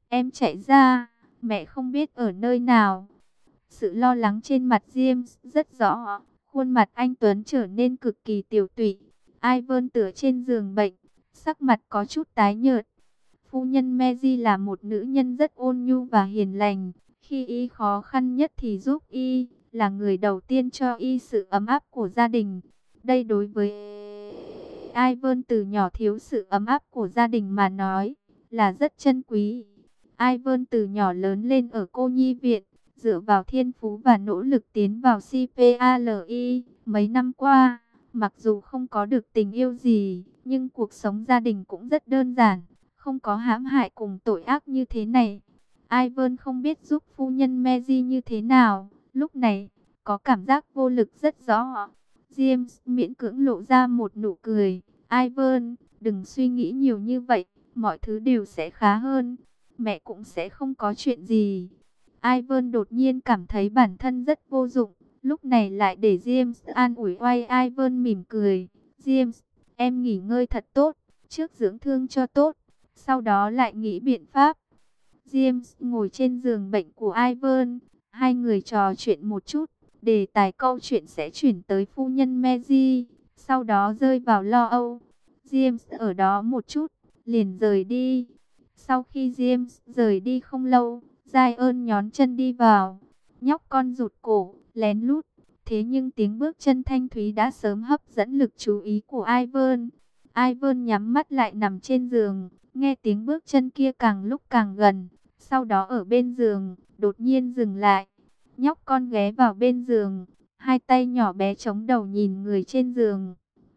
Em chạy ra, mẹ không biết ở nơi nào. Sự lo lắng trên mặt James rất rõ. Khuôn mặt anh Tuấn trở nên cực kỳ tiều tụy. Ivan tựa trên giường bệnh, sắc mặt có chút tái nhợt. Phu nhân Mary là một nữ nhân rất ôn nhu và hiền lành. Khi y khó khăn nhất thì giúp y, là người đầu tiên cho y sự ấm áp của gia đình. Đây đối với Ivan từ nhỏ thiếu sự ấm áp của gia đình mà nói là rất chân quý. Ivan từ nhỏ lớn lên ở cô nhi viện, dựa vào thiên phú và nỗ lực tiến vào CPALI. Mấy năm qua, mặc dù không có được tình yêu gì, nhưng cuộc sống gia đình cũng rất đơn giản, không có hãm hại cùng tội ác như thế này. Ivan không biết giúp phu nhân Mary như thế nào, lúc này có cảm giác vô lực rất rõ. James miễn cưỡng lộ ra một nụ cười. Ivan, đừng suy nghĩ nhiều như vậy, mọi thứ đều sẽ khá hơn. Mẹ cũng sẽ không có chuyện gì. Ivan đột nhiên cảm thấy bản thân rất vô dụng. Lúc này lại để James an ủi oai. Ivan mỉm cười. James, em nghỉ ngơi thật tốt, trước dưỡng thương cho tốt, sau đó lại nghĩ biện pháp. James ngồi trên giường bệnh của Ivan. Hai người trò chuyện một chút. Đề tài câu chuyện sẽ chuyển tới phu nhân Mary, sau đó rơi vào lo âu. James ở đó một chút, liền rời đi. Sau khi James rời đi không lâu, Zion nhón chân đi vào. Nhóc con rụt cổ, lén lút. Thế nhưng tiếng bước chân thanh thúy đã sớm hấp dẫn lực chú ý của Ivan. Ivan nhắm mắt lại nằm trên giường, nghe tiếng bước chân kia càng lúc càng gần. Sau đó ở bên giường, đột nhiên dừng lại. Nhóc con ghé vào bên giường, hai tay nhỏ bé chống đầu nhìn người trên giường.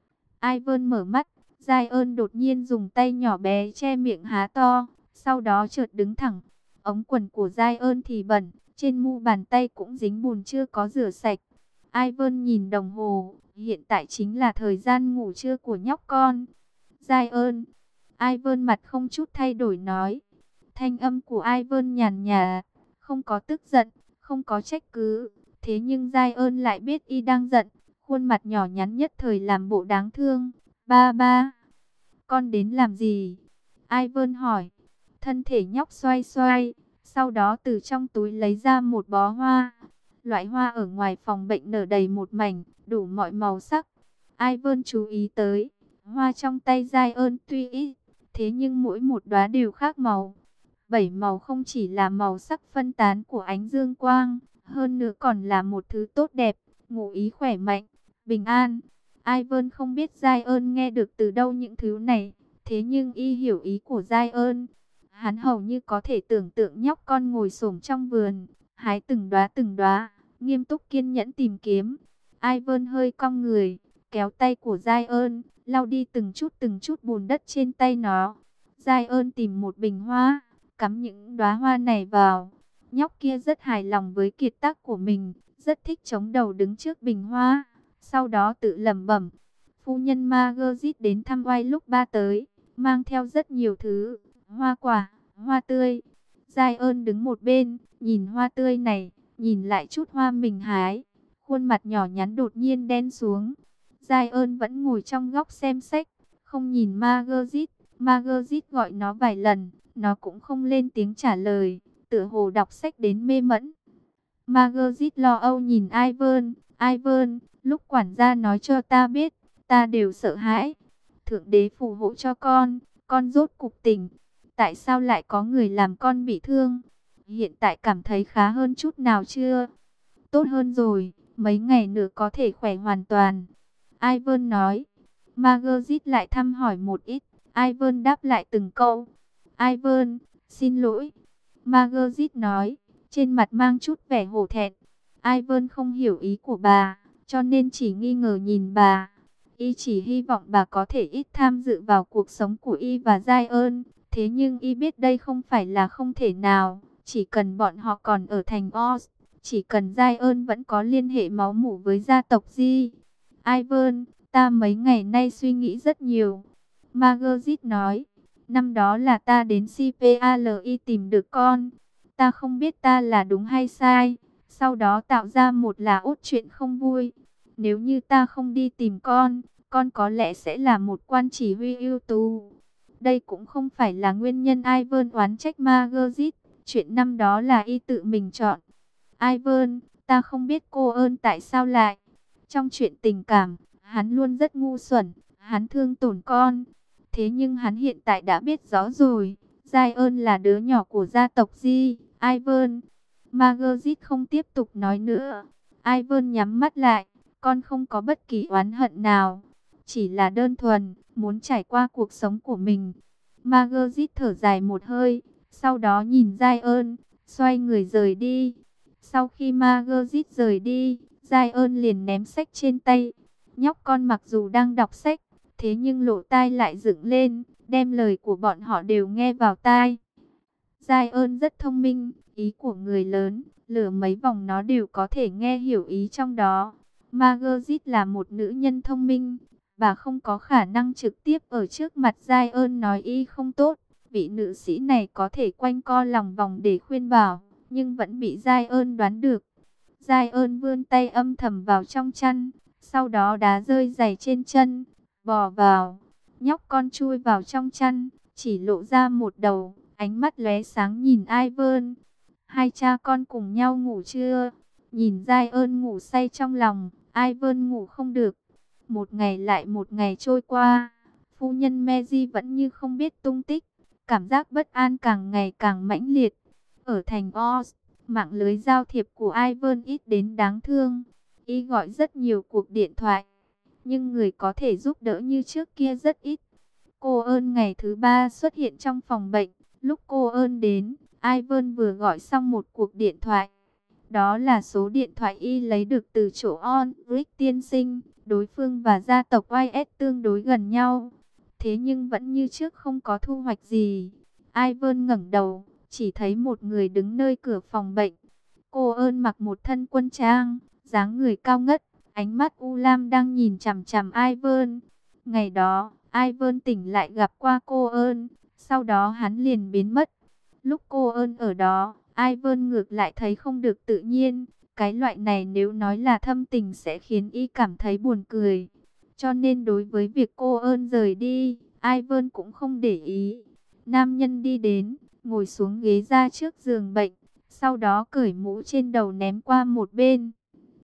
Ivan mở mắt, Zion đột nhiên dùng tay nhỏ bé che miệng há to, sau đó chợt đứng thẳng. Ống quần của Zion thì bẩn, trên mu bàn tay cũng dính bùn chưa có rửa sạch. Ivan nhìn đồng hồ, hiện tại chính là thời gian ngủ trưa của nhóc con. Zion, Ivan mặt không chút thay đổi nói. Thanh âm của Ivan nhàn nhạt, không có tức giận, không có trách cứ. Thế nhưng Zion lại biết y đang giận, khuôn mặt nhỏ nhắn nhất thời làm bộ đáng thương. Ba ba, con đến làm gì? Ivan hỏi. Thân thể nhóc xoay xoay, sau đó từ trong túi lấy ra một bó hoa. Loại hoa ở ngoài phòng bệnh nở đầy một mảnh, đủ mọi màu sắc. Ivan chú ý tới, hoa trong tay Zion tuy ít, thế nhưng mỗi một đóa đều khác màu. 7 màu không chỉ là màu sắc phân tán của ánh dương quang, hơn nữa còn là một thứ tốt đẹp, ngụ ý khỏe mạnh, bình an. Ivan không biết Zion nghe được từ đâu những thứ này, thế nhưng y hiểu ý của Zion. Hắn hầu như có thể tưởng tượng nhóc con ngồi xổm trong vườn, hái từng đóa, nghiêm túc kiên nhẫn tìm kiếm. Ivan hơi cong người, kéo tay của Zion, lau đi từng chút bùn đất trên tay nó. Zion tìm một bình hoa, cắm những đóa hoa này vào. Nhóc kia rất hài lòng với kiệt tác của mình, rất thích chống đầu đứng trước bình hoa. Sau đó tự lẩm bẩm, phu nhân Margaret đến thăm oai lúc ba tới, mang theo rất nhiều thứ, hoa quả, hoa tươi. Zion đứng một bên, nhìn hoa tươi này, nhìn lại chút hoa mình hái. Khuôn mặt nhỏ nhắn đột nhiên đen xuống. Zion vẫn ngồi trong góc xem sách, không nhìn Margaret. Margaret gọi nó vài lần, nó cũng không lên tiếng trả lời, tựa hồ đọc sách đến mê mẩn. Margaret lo âu nhìn Ivan. Ivan, lúc quản gia nói cho ta biết, ta đều sợ hãi. Thượng đế phù hộ cho con rốt cục tỉnh. Tại sao lại có người làm con bị thương? Hiện tại cảm thấy khá hơn chút nào chưa? Tốt hơn rồi, mấy ngày nữa có thể khỏe hoàn toàn. Ivan nói. Margaret lại thăm hỏi một ít. Ivan đáp lại từng câu. Ivan, xin lỗi. Margaret nói, trên mặt mang chút vẻ hổ thẹn. Ivan không hiểu ý của bà, cho nên chỉ nghi ngờ nhìn bà. Y chỉ hy vọng bà có thể ít tham dự vào cuộc sống của Y và Zion. Thế nhưng Y biết đây không phải là không thể nào. Chỉ cần bọn họ còn ở thành Oz, chỉ cần Zion vẫn có liên hệ máu mủ với gia tộc Di. Ivan, ta mấy ngày nay suy nghĩ rất nhiều. Margaret nói, năm đó là ta đến CPALI tìm được con. Ta không biết ta là đúng hay sai. Sau đó tạo ra một là út chuyện không vui. Nếu như ta không đi tìm con có lẽ sẽ là một quan chỉ huy ưu tú. Đây cũng không phải là nguyên nhân Ivan oán trách Margaret, chuyện năm đó là y tự mình chọn. Ivan, ta không biết cô ơn tại sao lại. Trong chuyện tình cảm, hắn luôn rất ngu xuẩn, hắn thương tổn con. Thế nhưng hắn hiện tại đã biết rõ rồi, Giai ơn là đứa nhỏ của gia tộc Di, Ivan. Margaret không tiếp tục nói nữa. Ivan nhắm mắt lại, con không có bất kỳ oán hận nào. Chỉ là đơn thuần, muốn trải qua cuộc sống của mình. Margaret thở dài một hơi, sau đó nhìn Giai ơn, xoay người rời đi. Sau khi Margaret rời đi, Giai ơn liền ném sách trên tay. Nhóc con mặc dù đang đọc sách, thế nhưng lỗ tai lại dựng lên, đem lời của bọn họ đều nghe vào tai. Giai ơn rất thông minh, ý của người lớn, lừa mấy vòng nó đều có thể nghe hiểu ý trong đó. Margaret là một nữ nhân thông minh, bà không có khả năng trực tiếp ở trước mặt Giai ơn nói y không tốt. Vị nữ sĩ này có thể quanh co lòng vòng để khuyên bảo, nhưng vẫn bị Giai ơn đoán được. Giai ơn vươn tay âm thầm vào trong chăn, sau đó đá rơi giày trên chân, bò vào. Nhóc con chui vào trong chăn, chỉ lộ ra một đầu, ánh mắt lóe sáng nhìn Ivan. Hai cha con cùng nhau ngủ chưa? Nhìn Giai ơn ngủ say trong lòng, Ivan ngủ không được. Một ngày lại một ngày trôi qua, phu nhân Mary vẫn như không biết tung tích. Cảm giác bất an càng ngày càng mãnh liệt. Ở thành Oz, mạng lưới giao thiệp của Ivan ít đến đáng thương. Y gọi rất nhiều cuộc điện thoại, nhưng người có thể giúp đỡ như trước kia rất ít. Cô ơn ngày thứ ba xuất hiện trong phòng bệnh. Lúc cô ơn đến, Ivan vừa gọi xong một cuộc điện thoại. Đó là số điện thoại y lấy được từ chỗ Ulrich tiên sinh. Đối phương và gia tộc YS tương đối gần nhau. Thế nhưng vẫn như trước không có thu hoạch gì. Ivan ngẩng đầu, chỉ thấy một người đứng nơi cửa phòng bệnh. Cô ơn mặc một thân quân trang, dáng người cao ngất, ánh mắt u lam đang nhìn chằm chằm Ivan. Ngày đó, Ivan tỉnh lại gặp qua cô ơn, sau đó hắn liền biến mất. Lúc cô ơn ở đó, Ivan ngược lại thấy không được tự nhiên. Cái loại này nếu nói là thâm tình sẽ khiến y cảm thấy buồn cười. Cho nên đối với việc cô ơn rời đi, Ivan cũng không để ý. Nam nhân đi đến, ngồi xuống ghế ra trước giường bệnh, sau đó cởi mũ trên đầu ném qua một bên.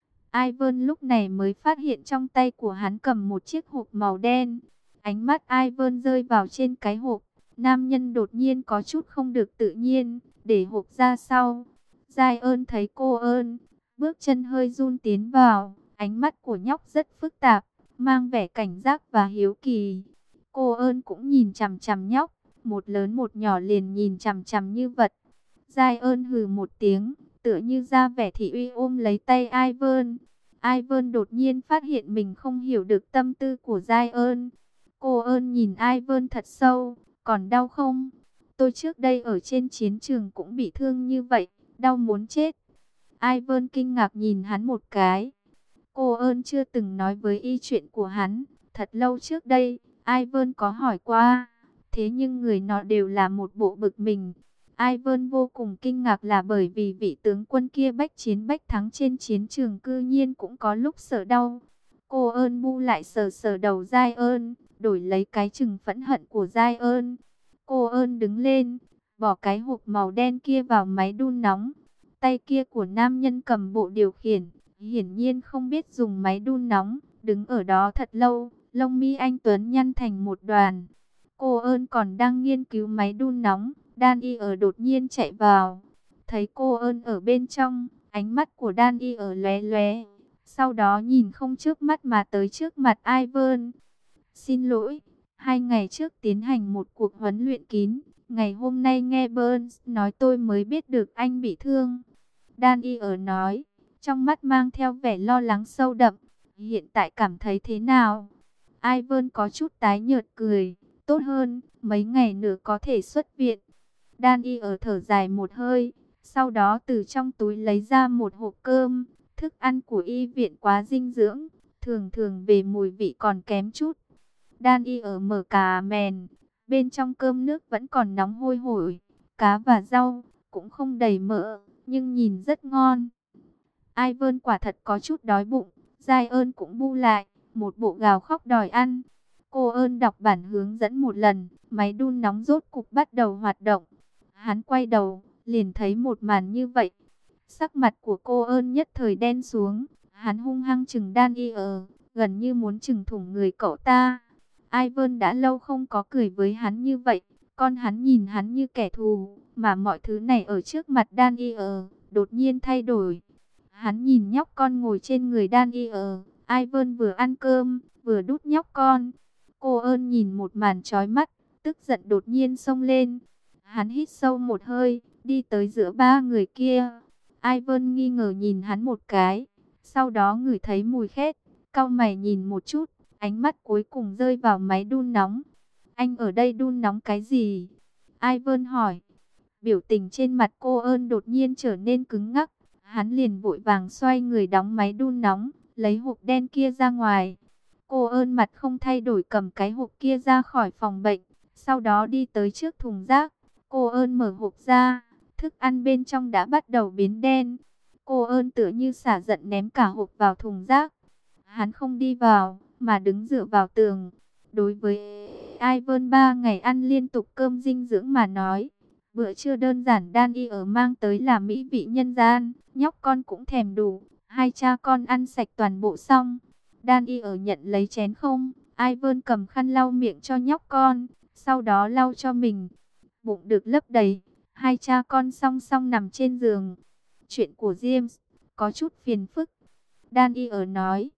Ivan lúc này mới phát hiện trong tay của hắn cầm một chiếc hộp màu đen. Ánh mắt Ivan rơi vào trên cái hộp. Nam nhân đột nhiên có chút không được tự nhiên, để hộp ra sau. Giai ơn thấy cô ơn, bước chân hơi run tiến vào. Ánh mắt của nhóc rất phức tạp, mang vẻ cảnh giác và hiếu kỳ. Cô ơn cũng nhìn chằm chằm nhóc, một lớn một nhỏ liền nhìn chằm chằm như vật. Giai ơn hừ một tiếng, tựa như ra vẻ thị uy ôm lấy tay Ivan. Ivan đột nhiên phát hiện mình không hiểu được tâm tư của Giai ơn. Cô ơn nhìn Ivan thật sâu, còn đau không? Tôi trước đây ở trên chiến trường cũng bị thương như vậy, đau muốn chết. Ivan kinh ngạc nhìn hắn một cái. Cô ơn chưa từng nói với y chuyện của hắn. Thật lâu trước đây, Ivan có hỏi qua. Thế nhưng người nọ đều là một bộ bực mình. Ivan vô cùng kinh ngạc là bởi vì vị tướng quân kia bách chiến bách thắng trên chiến trường cư nhiên cũng có lúc sợ đau. Cô ơn bu lại sờ sờ đầu Giai ơn, đổi lấy cái chừng phẫn hận của Giai ơn. Cô ơn đứng lên, bỏ cái hộp màu đen kia vào máy đun nóng. Tay kia của nam nhân cầm bộ điều khiển, hiển nhiên không biết dùng máy đun nóng, đứng ở đó thật lâu, lông mi anh tuấn nhăn thành một đoàn. Cô ơn còn đang nghiên cứu máy đun nóng, Đan Y ở đột nhiên chạy vào. Thấy cô ơn ở bên trong, ánh mắt của Đan Y ở lóe lóe. Sau đó nhìn không trước mắt mà tới trước mặt Ivan. Xin lỗi, 2 ngày trước tiến hành một cuộc huấn luyện kín. Ngày hôm nay nghe Burns nói tôi mới biết được anh bị thương. Đan Y ở nói, trong mắt mang theo vẻ lo lắng sâu đậm. Hiện tại cảm thấy thế nào? Ivan có chút tái nhợt cười. Tốt hơn, mấy ngày nữa có thể xuất viện. Đan Y ở thở dài một hơi, sau đó từ trong túi lấy ra một hộp cơm. Thức ăn của y viện quá dinh dưỡng, thường thường về mùi vị còn kém chút. Đan Y ở mở cà mèn, bên trong cơm nước vẫn còn nóng hôi hổi. Cá và rau cũng không đầy mỡ, nhưng nhìn rất ngon. Ivan quả thật có chút đói bụng, Giai ơn cũng bu lại, một bộ gào khóc đòi ăn. Cô ơn đọc bản hướng dẫn một lần, máy đun nóng rốt cục bắt đầu hoạt động. Hắn quay đầu, liền thấy một màn như vậy. Sắc mặt của cô ơn nhất thời đen xuống, hắn hung hăng chừng Daniel, gần như muốn chừng thủng người cậu ta. Ivan đã lâu không có cười với hắn như vậy, con hắn nhìn hắn như kẻ thù, mà mọi thứ này ở trước mặt Daniel đột nhiên thay đổi. Hắn nhìn nhóc con ngồi trên người Daniel, Ivan vừa ăn cơm, vừa đút nhóc con. Cô ơn nhìn một màn chói mắt, tức giận đột nhiên xông lên. Hắn hít sâu một hơi, đi tới giữa ba người kia. Ivan nghi ngờ nhìn hắn một cái, sau đó ngửi thấy mùi khét, cau mày nhìn một chút, ánh mắt cuối cùng rơi vào máy đun nóng. Anh ở đây đun nóng cái gì? Ivan hỏi. Biểu tình trên mặt cô ơn đột nhiên trở nên cứng ngắc. Hắn liền vội vàng xoay người đóng máy đun nóng, lấy hộp đen kia ra ngoài. Cô ơn mặt không thay đổi cầm cái hộp kia ra khỏi phòng bệnh, sau đó đi tới trước thùng rác. Cô ơn mở hộp ra, thức ăn bên trong đã bắt đầu biến đen. Cô ơn tựa như xả giận ném cả hộp vào thùng rác. Hắn không đi vào, mà đứng dựa vào tường. Đối với Ivan 3 ngày ăn liên tục cơm dinh dưỡng mà nói, bữa trưa đơn giản Daniel ở mang tới là mỹ vị nhân gian, nhóc con cũng thèm đủ. Hai cha con ăn sạch toàn bộ xong. Daniel ở nhận lấy chén không, Ivan cầm khăn lau miệng cho nhóc con, sau đó lau cho mình. Bụng được lấp đầy, hai cha con song song nằm trên giường. Chuyện của James có chút phiền phức, Daniel nói.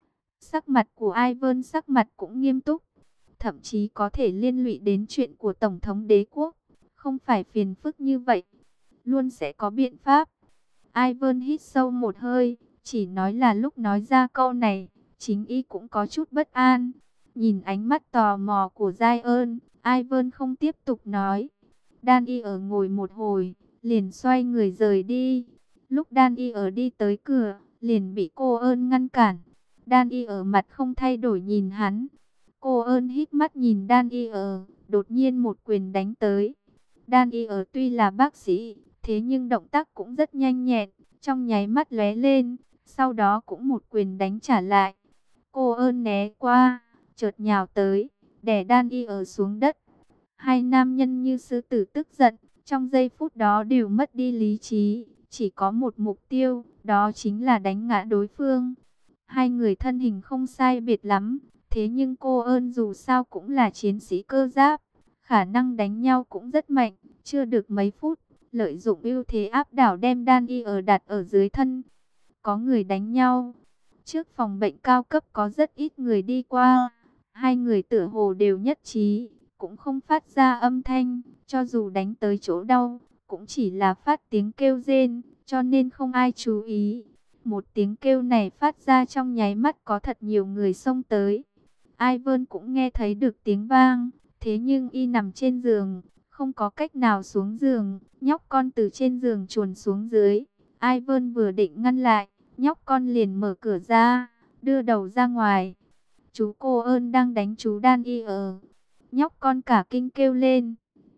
Sắc mặt của Ivan sắc mặt cũng nghiêm túc, thậm chí có thể liên lụy đến chuyện của Tổng thống đế quốc. Không phải phiền phức như vậy, luôn sẽ có biện pháp. Ivan hít sâu một hơi, chỉ nói là lúc nói ra câu này, chính y cũng có chút bất an. Nhìn ánh mắt tò mò của Zion, Ivan không tiếp tục nói. Daniel ngồi một hồi, liền xoay người rời đi. Lúc Daniel đi tới cửa, liền bị cô ơn ngăn cản. Daniel mặt không thay đổi nhìn hắn. Cô ơn hít mắt nhìn Daniel, đột nhiên một quyền đánh tới. Daniel tuy là bác sĩ, thế nhưng động tác cũng rất nhanh nhẹn, trong nháy mắt lóe lên, sau đó cũng một quyền đánh trả lại. Cô ơn né qua, chợt nhào tới, đè Daniel xuống đất. Hai nam nhân như sư tử tức giận, trong giây phút đó đều mất đi lý trí, chỉ có một mục tiêu, đó chính là đánh ngã đối phương. Hai người thân hình không sai biệt lắm, thế nhưng cô ơn dù sao cũng là chiến sĩ cơ giáp, khả năng đánh nhau cũng rất mạnh. Chưa được mấy phút, lợi dụng ưu thế áp đảo đem Daniel đặt ở dưới thân. Có người đánh nhau. Trước phòng bệnh cao cấp có rất ít người đi qua. Hai người tựa hồ đều nhất trí, cũng không phát ra âm thanh. Cho dù đánh tới chỗ đau, cũng chỉ là phát tiếng kêu rên, cho nên không ai chú ý. Một tiếng kêu này phát ra trong nháy mắt có thật nhiều người xông tới. Ivan cũng nghe thấy được tiếng vang, thế nhưng y nằm trên giường, không có cách nào xuống giường. Nhóc con từ trên giường chuồn xuống dưới. Ivan vừa định ngăn lại, nhóc con liền mở cửa ra, đưa đầu ra ngoài. Chú cô ơn đang đánh chú Daniel. Nhóc con cả kinh kêu lên.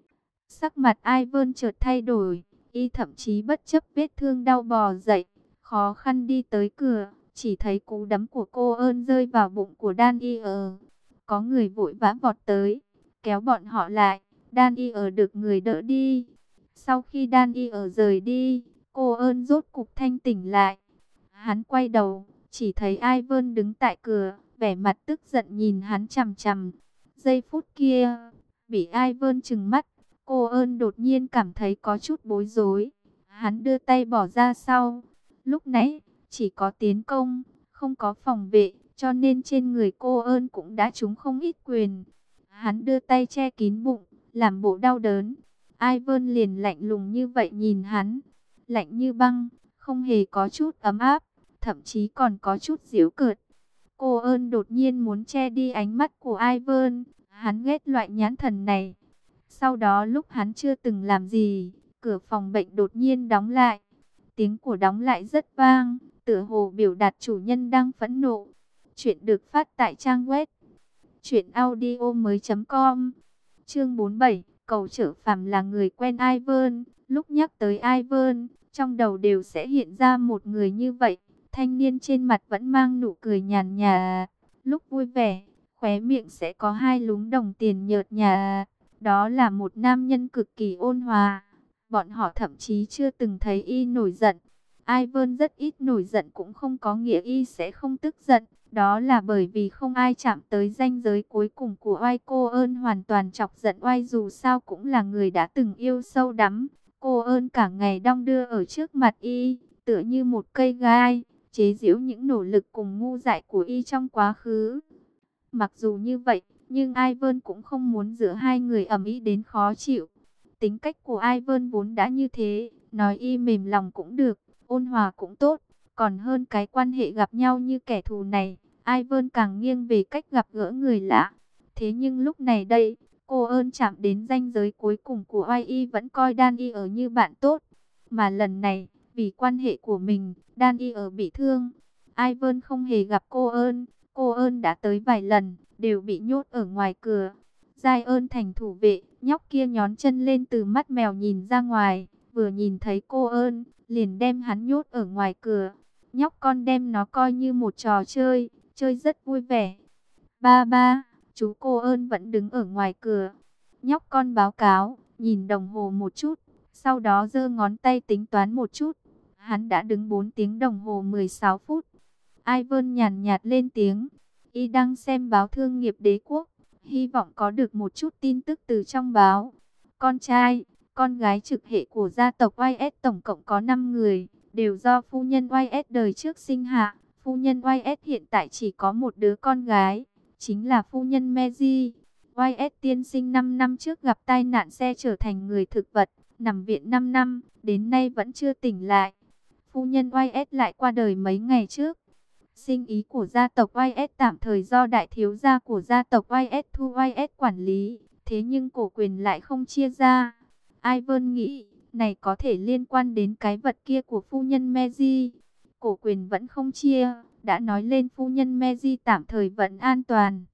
Sắc mặt Ivan chợt thay đổi, y thậm chí bất chấp vết thương đau bò dậy, khó khăn đi tới cửa, chỉ thấy cú đấm của cô ơn rơi vào bụng của Daniel. Có người vội vã vọt tới, kéo bọn họ lại. Daniel được người đỡ đi. Sau khi Daniel rời đi, cô ơn rốt cục thanh tỉnh lại. Hắn quay đầu, chỉ thấy Ivan đứng tại cửa, vẻ mặt tức giận nhìn hắn chằm chằm. Giây phút kia, bị Ivan trừng mắt, cô ơn đột nhiên cảm thấy có chút bối rối. Hắn đưa tay bỏ ra sau. Lúc nãy, chỉ có tiến công, không có phòng vệ, cho nên trên người cô ơn cũng đã trúng không ít quyền. Hắn đưa tay che kín bụng, làm bộ đau đớn. Ivan liền lạnh lùng như vậy nhìn hắn, lạnh như băng, không hề có chút ấm áp, thậm chí còn có chút giễu cợt. Cô ơn đột nhiên muốn che đi ánh mắt của Ivan, hắn ghét loại nhãn thần này. Sau đó lúc hắn chưa từng làm gì, cửa phòng bệnh đột nhiên đóng lại. Tiếng của đóng lại rất vang, tựa hồ biểu đạt chủ nhân đang phẫn nộ. Chuyện được phát tại trang web truyệnaudiomoi.com. Chương 47, cầu trở phàm là người quen Ivan. Lúc nhắc tới Ivan, trong đầu đều sẽ hiện ra một người như vậy. Thanh niên trên mặt vẫn mang nụ cười nhàn nhạt, lúc vui vẻ, khóe miệng sẽ có hai lúm đồng tiền nhợt nhạt. Đó là một nam nhân cực kỳ ôn hòa. Bọn họ thậm chí chưa từng thấy y nổi giận. Ivan rất ít nổi giận cũng không có nghĩa y sẽ không tức giận. Đó là bởi vì không ai chạm tới ranh giới cuối cùng của oai. Cô ơn hoàn toàn chọc giận oai, dù sao cũng là người đã từng yêu sâu đắm. Cô ơn cả ngày đong đưa ở trước mặt y, tựa như một cây gai, chế giễu những nỗ lực cùng ngu dại của y trong quá khứ. Mặc dù như vậy, nhưng Ivan cũng không muốn giữa hai người ầm ĩ đến khó chịu. Tính cách của Ivan vốn đã như thế, nói y mềm lòng cũng được, ôn hòa cũng tốt, còn hơn cái quan hệ gặp nhau như kẻ thù này. Ivan càng nghiêng về cách gặp gỡ người lạ. Thế nhưng lúc này đây, cô ơn chạm đến ranh giới cuối cùng của oai, y vẫn coi Đan Y ở như bạn tốt. Mà lần này, vì quan hệ của mình, Đan Y ở bị thương. Ivan không hề gặp cô ơn đã tới vài lần, đều bị nhốt ở ngoài cửa. Giai ơn thành thủ vệ, nhóc kia nhón chân lên từ mắt mèo nhìn ra ngoài, vừa nhìn thấy cô ơn, liền đem hắn nhốt ở ngoài cửa. Nhóc con đem nó coi như một trò chơi, chơi rất vui vẻ. Ba ba, chú cô ơn vẫn đứng ở ngoài cửa. Nhóc con báo cáo, nhìn đồng hồ một chút, sau đó giơ ngón tay tính toán một chút. Hắn đã đứng 4 tiếng đồng hồ 16 phút. Ivan nhàn nhạt lên tiếng, y đang xem báo Thương nghiệp Đế quốc, hy vọng có được một chút tin tức từ trong báo. Con trai, con gái trực hệ của gia tộc YS tổng cộng có 5 người, đều do phu nhân YS đời trước sinh hạ. Phu nhân YS hiện tại chỉ có một đứa con gái, chính là phu nhân Meiji. YS tiên sinh 5 năm trước gặp tai nạn xe trở thành người thực vật, nằm viện 5 năm, đến nay vẫn chưa tỉnh lại. Phu nhân YS lại qua đời mấy ngày trước. Sinh ý của gia tộc YS tạm thời do đại thiếu gia của gia tộc YS Thu YS quản lý, thế nhưng cổ quyền lại không chia ra. Ivan nghĩ, này có thể liên quan đến cái vật kia của phu nhân Meiji. Cổ quyền vẫn không chia, đã nói lên phu nhân Meiji tạm thời vẫn an toàn.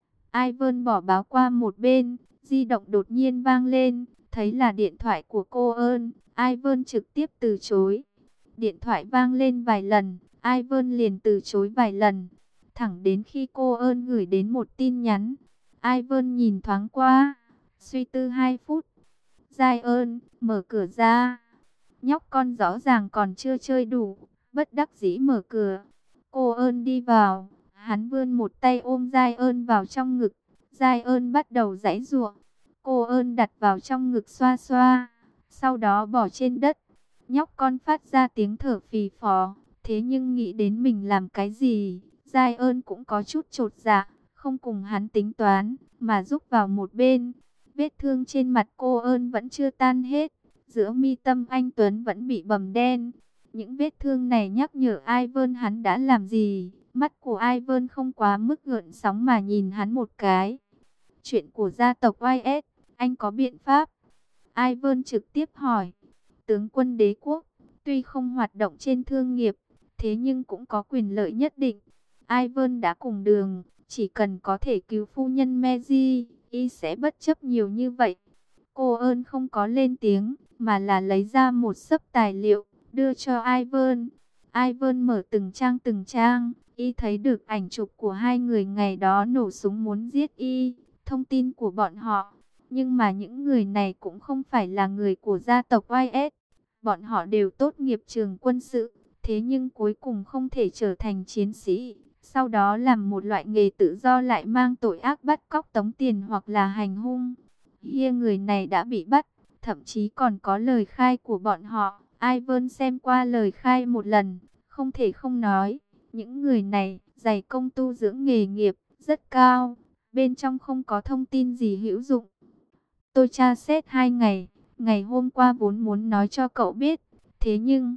Ivan bỏ báo qua một bên, di động đột nhiên vang lên, thấy là điện thoại của cô ơn. Ivan trực tiếp từ chối. Điện thoại vang lên vài lần, Ivan liền từ chối vài lần, thẳng đến khi cô ơn gửi đến một tin nhắn. Ivan nhìn thoáng qua, suy tư 2 phút. Giai ơn, mở cửa ra. Nhóc con rõ ràng còn chưa chơi đủ, bất đắc dĩ mở cửa. Cô ơn đi vào, hắn vươn một tay ôm Giai ơn vào trong ngực. Giai ơn bắt đầu giãy giụa. Cô ơn đặt vào trong ngực xoa xoa, sau đó bỏ trên đất. Nhóc con phát ra tiếng thở phì phò, thế nhưng nghĩ đến mình làm cái gì, Giai ơn cũng có chút chột dạ, không cùng hắn tính toán, mà rúc vào một bên. Vết thương trên mặt cô ơn vẫn chưa tan hết, giữa mi tâm anh Tuấn vẫn bị bầm đen. Những vết thương này nhắc nhở Ivan hắn đã làm gì. Mắt của Ivan không quá mức gợn sóng mà nhìn hắn một cái. Chuyện của gia tộc YS, anh có biện pháp? Ivan trực tiếp hỏi. Tướng quân đế quốc, tuy không hoạt động trên thương nghiệp, thế nhưng cũng có quyền lợi nhất định. Ivan đã cùng đường, chỉ cần có thể cứu phu nhân Meiji, y sẽ bất chấp nhiều như vậy. Cô ơn không có lên tiếng, mà là lấy ra một xấp tài liệu, đưa cho Ivan. Ivan mở từng trang, y thấy được ảnh chụp của hai người ngày đó nổ súng muốn giết y, thông tin của bọn họ. Nhưng mà những người này cũng không phải là người của gia tộc YS. Bọn họ đều tốt nghiệp trường quân sự, thế nhưng cuối cùng không thể trở thành chiến sĩ. Sau đó làm một loại nghề tự do lại mang tội ác bắt cóc tống tiền hoặc là hành hung. Hier người này đã bị bắt, thậm chí còn có lời khai của bọn họ. Ivan xem qua lời khai một lần, không thể không nói. Những người này dày công tu dưỡng nghề nghiệp rất cao, bên trong không có thông tin gì hữu dụng. Tôi tra xét 2 ngày, ngày hôm qua vốn muốn nói cho cậu biết, thế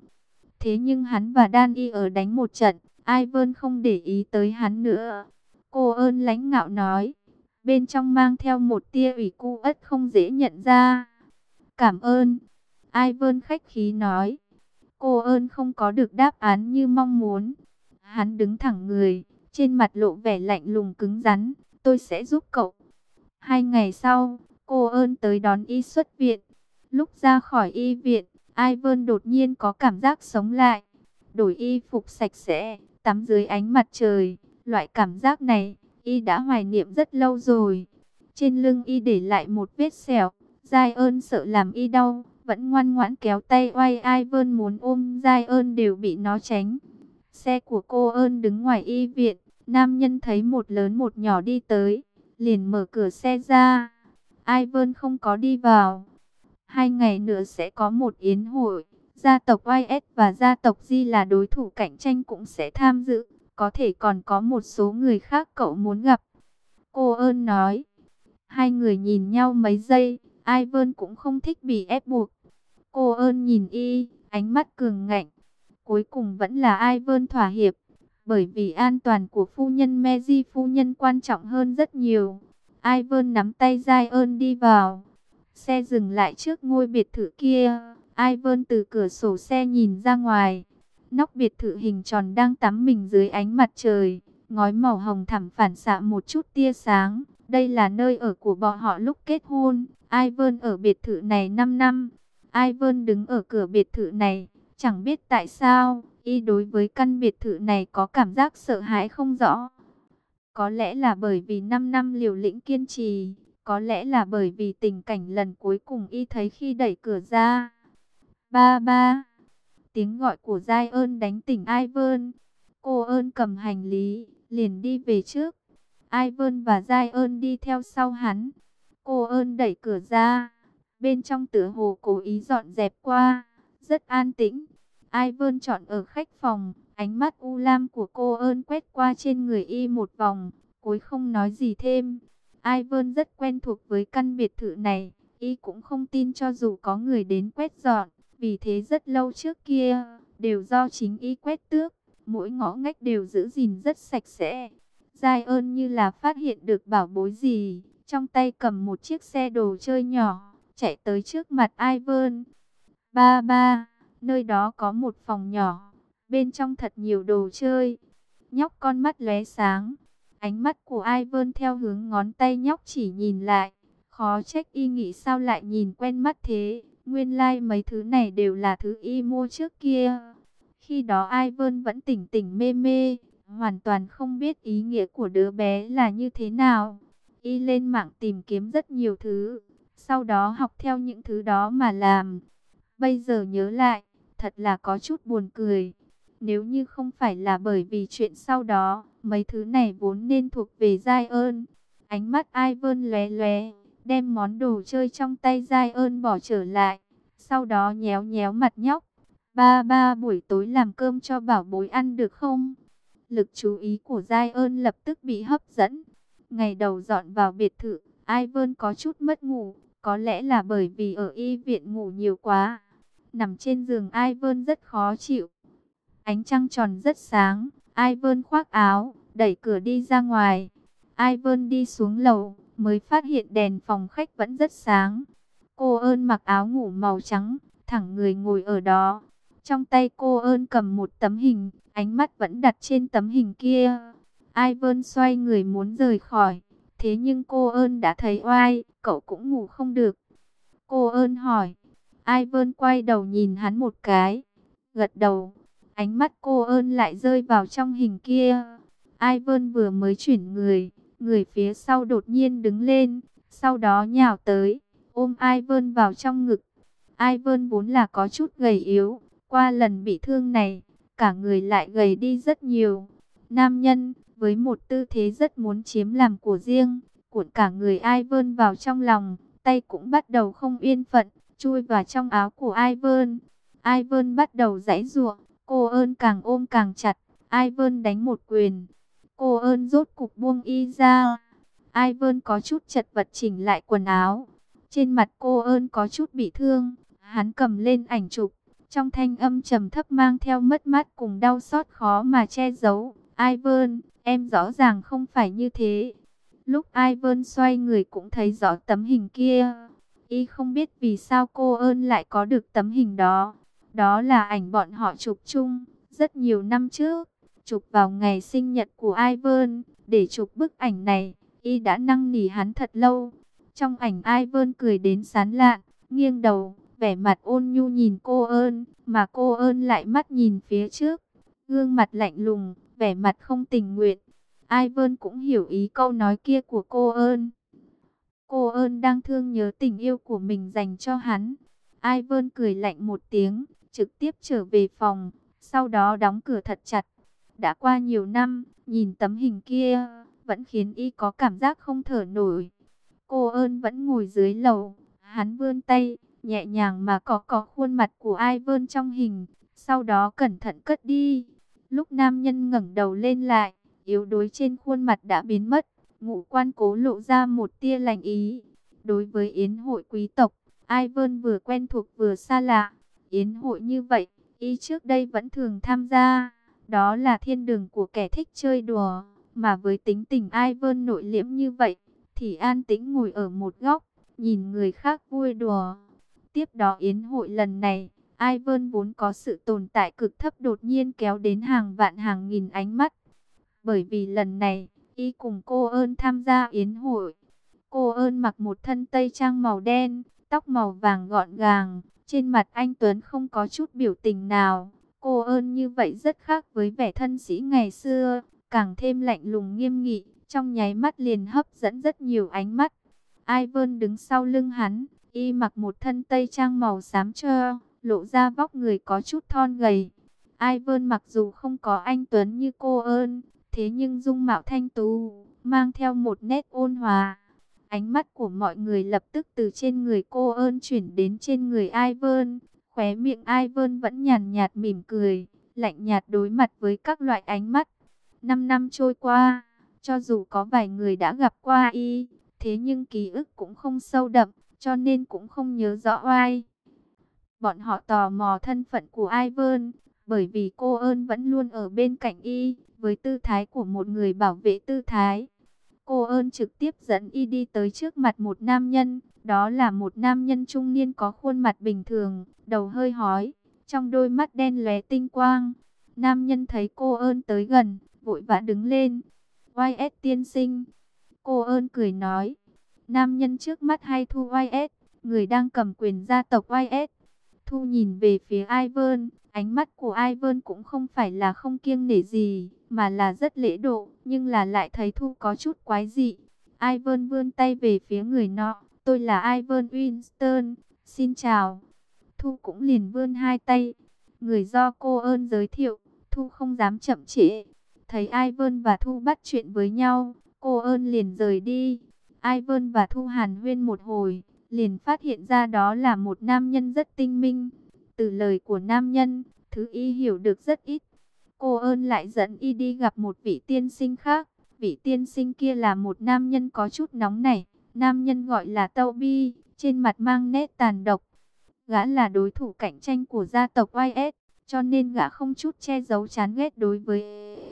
nhưng hắn và Đan Y ở đánh một trận, Ivan không để ý tới hắn nữa. Cô ơn lãnh ngạo nói, bên trong mang theo một tia ủy cu ất không dễ nhận ra. Cảm ơn, Ivan khách khí nói. Cô ơn không có được đáp án như mong muốn. Hắn đứng thẳng người, trên mặt lộ vẻ lạnh lùng cứng rắn, tôi sẽ giúp cậu. 2 ngày sau, cô ơn tới đón y xuất viện. Lúc ra khỏi y viện, Ivan đột nhiên có cảm giác sống lại. Đổi y phục sạch sẽ, tắm dưới ánh mặt trời. Loại cảm giác này, Y đã hoài niệm rất lâu rồi. Trên lưng Y để lại một vết sẹo. Giai ơn sợ làm Y đau, vẫn ngoan ngoãn kéo tay oai. Ivan muốn ôm Giai ơn đều bị nó tránh. Xe của cô ơn đứng ngoài y viện. Nam nhân thấy một lớn một nhỏ đi tới, liền mở cửa xe ra. Ivan không có đi vào. 2 ngày nữa sẽ có một yến hội. Gia tộc YS và gia tộc Di là đối thủ cạnh tranh cũng sẽ tham dự. Có thể còn có một số người khác cậu muốn gặp. Cô ơn nói. Hai người nhìn nhau mấy giây. Ivan cũng không thích bị ép buộc. Cô ơn nhìn y, ánh mắt cường ngạnh. Cuối cùng vẫn là Ivan thỏa hiệp. Bởi vì an toàn của phu nhân Meiji phu nhân quan trọng hơn rất nhiều. Ivan nắm tay Giai ơn đi vào. Xe dừng lại trước ngôi biệt thự kia. Ivan từ cửa sổ xe nhìn ra ngoài. Nóc biệt thự hình tròn đang tắm mình dưới ánh mặt trời. Ngói màu hồng thẳm phản xạ một chút tia sáng. Đây là nơi ở của bọn họ lúc kết hôn. Ivan ở biệt thự này 5 năm. Ivan đứng ở cửa biệt thự này. Chẳng biết tại sao, y đối với căn biệt thự này có cảm giác sợ hãi không rõ. Có lẽ là bởi vì 5 năm liều lĩnh kiên trì. Có lẽ là bởi vì tình cảnh lần cuối cùng y thấy khi đẩy cửa ra. Ba ba. Tiếng gọi của Giai ơn đánh tỉnh Ivan. Cô ơn cầm hành lý, liền đi về trước. Ivan và Giai ơn đi theo sau hắn. Cô ơn đẩy cửa ra. Bên trong tựa hồ cố ý dọn dẹp qua. Rất an tĩnh. Ivan chọn ở khách phòng. Ánh mắt u lam của cô ơn quét qua trên người y một vòng. Cối không nói gì thêm. Ivan rất quen thuộc với căn biệt thự này. Y cũng không tin cho dù có người đến quét dọn. Vì thế rất lâu trước kia, đều do chính y quét tước. Mỗi ngõ ngách đều giữ gìn rất sạch sẽ. Giai ơn như là phát hiện được bảo bối gì. Trong tay cầm một chiếc xe đồ chơi nhỏ. Chạy tới trước mặt Ivan. Ba ba, nơi đó có một phòng nhỏ. Bên trong thật nhiều đồ chơi. Nhóc con mắt lóe sáng. Ánh mắt của Ivan theo hướng ngón tay nhóc chỉ nhìn lại. Khó trách y nghĩ sao lại nhìn quen mắt thế. Nguyên lai mấy thứ này đều là thứ y mua trước kia. Khi đó Ivan vẫn tỉnh tỉnh mê mê. Hoàn toàn không biết ý nghĩa của đứa bé là như thế nào. Y lên mạng tìm kiếm rất nhiều thứ. Sau đó học theo những thứ đó mà làm. Bây giờ nhớ lại, thật là có chút buồn cười. Nếu như không phải là bởi vì chuyện sau đó, mấy thứ này vốn nên thuộc về Giai ơn. Ánh mắt Ivan lóe lóe, đem món đồ chơi trong tay Giai ơn bỏ trở lại. Sau đó nhéo nhéo mặt nhóc. Ba ba buổi tối làm cơm cho bảo bối ăn được không? Lực chú ý của Giai ơn lập tức bị hấp dẫn. Ngày đầu dọn vào biệt thự, Ivan có chút mất ngủ. Có lẽ là bởi vì ở y viện ngủ nhiều quá. Nằm trên giường Ivan rất khó chịu. Ánh trăng tròn rất sáng. Ivan khoác áo, đẩy cửa đi ra ngoài. Ivan đi xuống lầu, mới phát hiện đèn phòng khách vẫn rất sáng. Cô ơn mặc áo ngủ màu trắng, thẳng người ngồi ở đó. Trong tay cô ơn cầm một tấm hình, ánh mắt vẫn đặt trên tấm hình kia. Ivan xoay người muốn rời khỏi. Thế nhưng cô ơn đã thấy oai, cậu cũng ngủ không được. Cô ơn hỏi. Ivan quay đầu nhìn hắn một cái. Gật đầu. Ánh mắt cô ơn lại rơi vào trong hình kia. Ivan vừa mới chuyển người. Người phía sau đột nhiên đứng lên. Sau đó nhào tới. Ôm Ivan vào trong ngực. Ivan vốn là có chút gầy yếu. Qua lần bị thương này, cả người lại gầy đi rất nhiều. Nam nhân, với một tư thế rất muốn chiếm làm của riêng. Cuộn cả người Ivan vào trong lòng. Tay cũng bắt đầu không yên phận, chui vào trong áo của Ivan. Ivan bắt đầu giãy giụa, cô ơn càng ôm càng chặt. Ivan đánh một quyền. Cô ơn rốt cục buông y ra. Ivan có chút chật vật chỉnh lại quần áo. Trên mặt cô ơn có chút bị thương. Hắn cầm lên ảnh chụp. Trong thanh âm trầm thấp mang theo mất mát cùng đau xót khó mà che giấu. Ivan, em rõ ràng không phải như thế. Lúc Ivan xoay người cũng thấy rõ tấm hình kia. Y không biết vì sao cô ơn lại có được tấm hình đó. Đó là ảnh bọn họ chụp chung, rất nhiều năm trước. Chụp vào ngày sinh nhật của Ivan. Để chụp bức ảnh này, Y đã năn nỉ hắn thật lâu. Trong ảnh Ivan cười đến sán lạn, nghiêng đầu, vẻ mặt ôn nhu nhìn cô ơn. Mà cô ơn lại mắt nhìn phía trước. Gương mặt lạnh lùng, vẻ mặt không tình nguyện. Ivan cũng hiểu ý câu nói kia của cô ơn. Cô ơn đang thương nhớ tình yêu của mình dành cho hắn. Ivan cười lạnh một tiếng, trực tiếp trở về phòng, sau đó đóng cửa thật chặt. Đã qua nhiều năm, nhìn tấm hình kia, vẫn khiến y có cảm giác không thở nổi. Cô ơn vẫn ngồi dưới lầu, hắn vươn tay, nhẹ nhàng mà cọ khuôn mặt của Ivan trong hình, sau đó cẩn thận cất đi. Lúc nam nhân ngẩng đầu lên lại, yếu đuối trên khuôn mặt đã biến mất, ngũ quan cố lộ ra một tia lạnh ý. Đối với yến hội quý tộc, Ivan vừa quen thuộc vừa xa lạ. Yến hội như vậy, y trước đây vẫn thường tham gia. Đó là thiên đường của kẻ thích chơi đùa. Mà với tính tình Ivan nội liễm như vậy, thì an tĩnh ngồi ở một góc, nhìn người khác vui đùa. Tiếp đó yến hội lần này, Ivan vốn có sự tồn tại cực thấp đột nhiên kéo đến hàng vạn hàng nghìn ánh mắt. Bởi vì lần này, y cùng cô ơn tham gia yến hội. Cô ơn mặc một thân tây trang màu đen, tóc màu vàng gọn gàng, trên mặt anh Tuấn không có chút biểu tình nào. Cô ơn như vậy rất khác với vẻ thân sĩ ngày xưa, càng thêm lạnh lùng nghiêm nghị, trong nháy mắt liền hấp dẫn rất nhiều ánh mắt. Ivan đứng sau lưng hắn, y mặc một thân tây trang màu xám trơ, lộ ra vóc người có chút thon gầy. Ivan mặc dù không có anh Tuấn như cô ơn, thế nhưng dung mạo thanh tú, mang theo một nét ôn hòa. Ánh mắt của mọi người lập tức từ trên người cô ơn chuyển đến trên người Ivan. Khóe miệng Ivan vẫn nhàn nhạt mỉm cười, lạnh nhạt đối mặt với các loại ánh mắt. 5 năm trôi qua, cho dù có vài người đã gặp qua y, thế nhưng ký ức cũng không sâu đậm, cho nên cũng không nhớ rõ oai. Bọn họ tò mò thân phận của Ivan, bởi vì cô ơn vẫn luôn ở bên cạnh y, với tư thái của một người bảo vệ tư thái. Cô ơn trực tiếp dẫn y đi tới trước mặt một nam nhân, đó là một nam nhân trung niên có khuôn mặt bình thường, đầu hơi hói, trong đôi mắt đen lóe tinh quang. Nam nhân thấy cô ơn tới gần, vội vã đứng lên. YS tiên sinh, cô ơn cười nói. Nam nhân trước mắt hay Thu YS, người đang cầm quyền gia tộc YS. Thu nhìn về phía Ivan, ánh mắt của Ivan cũng không phải là không kiêng nể gì, mà là rất lễ độ, nhưng là lại thấy Thu có chút quái dị. Ivan vươn tay về phía người nọ, tôi là Ivan Winston, xin chào. Thu cũng liền vươn hai tay, người do cô ơn giới thiệu, Thu không dám chậm trễ. Thấy Ivan và Thu bắt chuyện với nhau, cô ơn liền rời đi. Ivan và Thu hàn huyên một hồi, liền phát hiện ra đó là một nam nhân rất tinh minh. Từ lời của nam nhân, thứ y hiểu được rất ít. Cô ơn lại dẫn y đi gặp một vị tiên sinh khác. Vị tiên sinh kia là một nam nhân có chút nóng nảy. Nam nhân gọi là Toby, trên mặt mang nét tàn độc. Gã là đối thủ cạnh tranh của gia tộc YS, cho nên gã không chút che giấu chán ghét đối với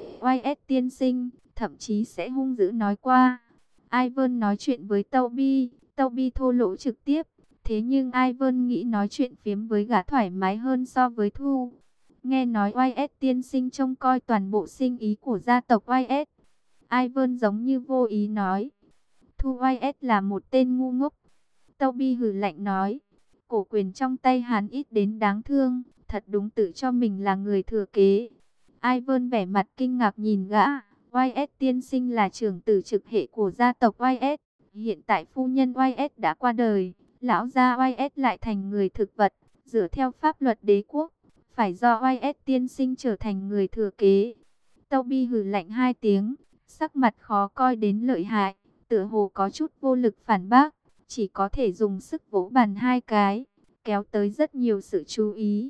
YS tiên sinh, thậm chí sẽ hung dữ nói qua. Ivan nói chuyện với Toby, Toby thô lỗ trực tiếp, thế nhưng Ivan nghĩ nói chuyện phiếm với gã thoải mái hơn so với Thu. Nghe nói YS tiên sinh trông coi toàn bộ sinh ý của gia tộc YS. Ivan giống như vô ý nói, Thu YS là một tên ngu ngốc. Toby hừ lạnh nói, cổ quyền trong tay hắn ít đến đáng thương, thật đúng tự cho mình là người thừa kế. Ivan vẻ mặt kinh ngạc nhìn gã. YS tiên sinh là trưởng tử trực hệ của gia tộc YS. Hiện tại phu nhân YS đã qua đời, lão gia YS lại thành người thực vật, dựa theo pháp luật đế quốc, phải do YS tiên sinh trở thành người thừa kế. Toby hừ lạnh hai tiếng, sắc mặt khó coi đến lợi hại, tựa hồ có chút vô lực phản bác, chỉ có thể dùng sức vỗ bàn hai cái, kéo tới rất nhiều sự chú ý.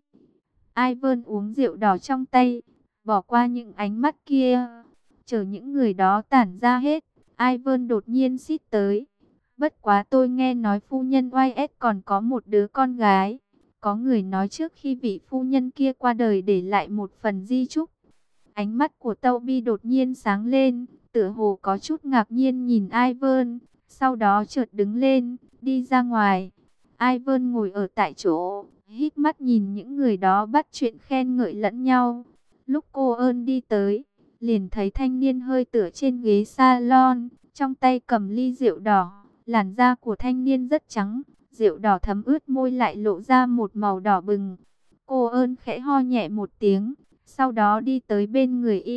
Ivan uống rượu đỏ trong tay, bỏ qua những ánh mắt kia, chờ những người đó tản ra hết. Ivan đột nhiên xít tới, bất quá tôi nghe nói phu nhân YS còn có một đứa con gái. Có người nói trước khi vị phu nhân kia qua đời để lại một phần di chúc. Ánh mắt của Toby đột nhiên sáng lên, tựa hồ có chút ngạc nhiên nhìn Ivan, sau đó chợt đứng lên, đi ra ngoài. Ivan ngồi ở tại chỗ, híp mắt nhìn những người đó bắt chuyện khen ngợi lẫn nhau. Lúc cô ơn đi tới, liền thấy thanh niên hơi tựa trên ghế salon, trong tay cầm ly rượu đỏ. Làn da của thanh niên rất trắng, rượu đỏ thấm ướt môi lại lộ ra một màu đỏ bừng. Cô ơn khẽ ho nhẹ một tiếng, sau đó đi tới bên người y,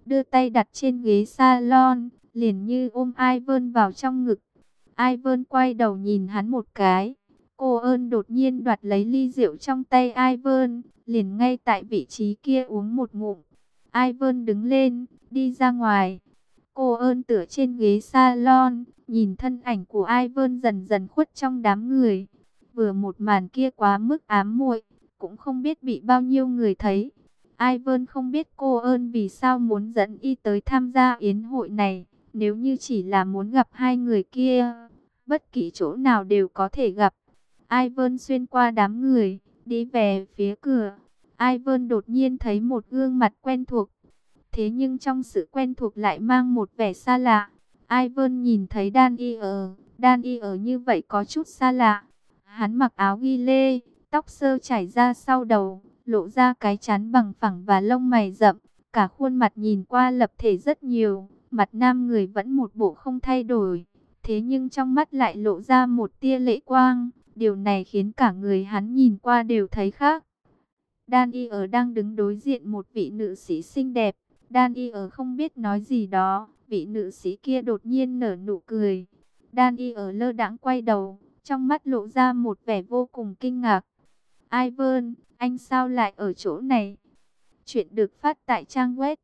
đưa tay đặt trên ghế salon, liền như ôm Ivan vào trong ngực. Ivan quay đầu nhìn hắn một cái. Cô ơn đột nhiên đoạt lấy ly rượu trong tay Ivan, liền ngay tại vị trí kia uống một ngụm. Ivan đứng lên, đi ra ngoài. Cô ơn tựa trên ghế salon, nhìn thân ảnh của Ivan dần dần khuất trong đám người. Vừa một màn kia quá mức ám muội, cũng không biết bị bao nhiêu người thấy. Ivan không biết cô ơn vì sao muốn dẫn y tới tham gia yến hội này. Nếu như chỉ là muốn gặp hai người kia, bất kỳ chỗ nào đều có thể gặp. Ivan xuyên qua đám người, đi về phía cửa. Ivan đột nhiên thấy một gương mặt quen thuộc. Thế nhưng trong sự quen thuộc lại mang một vẻ xa lạ. Ivan nhìn thấy Daniel như vậy có chút xa lạ. Hắn mặc áo ghi lê, tóc sơ chảy ra sau đầu, lộ ra cái trán bằng phẳng và lông mày rậm. Cả khuôn mặt nhìn qua lập thể rất nhiều, mặt nam người vẫn một bộ không thay đổi. Thế nhưng trong mắt lại lộ ra một tia lệ quang. Điều này khiến cả người hắn nhìn qua đều thấy khác. Daniel đang đứng đối diện một vị nữ sĩ xinh đẹp. Daniel không biết nói gì đó. Vị nữ sĩ kia đột nhiên nở nụ cười. Daniel lơ đãng quay đầu, trong mắt lộ ra một vẻ vô cùng kinh ngạc. Ivan, anh sao lại ở chỗ này? Chuyện được phát tại trang web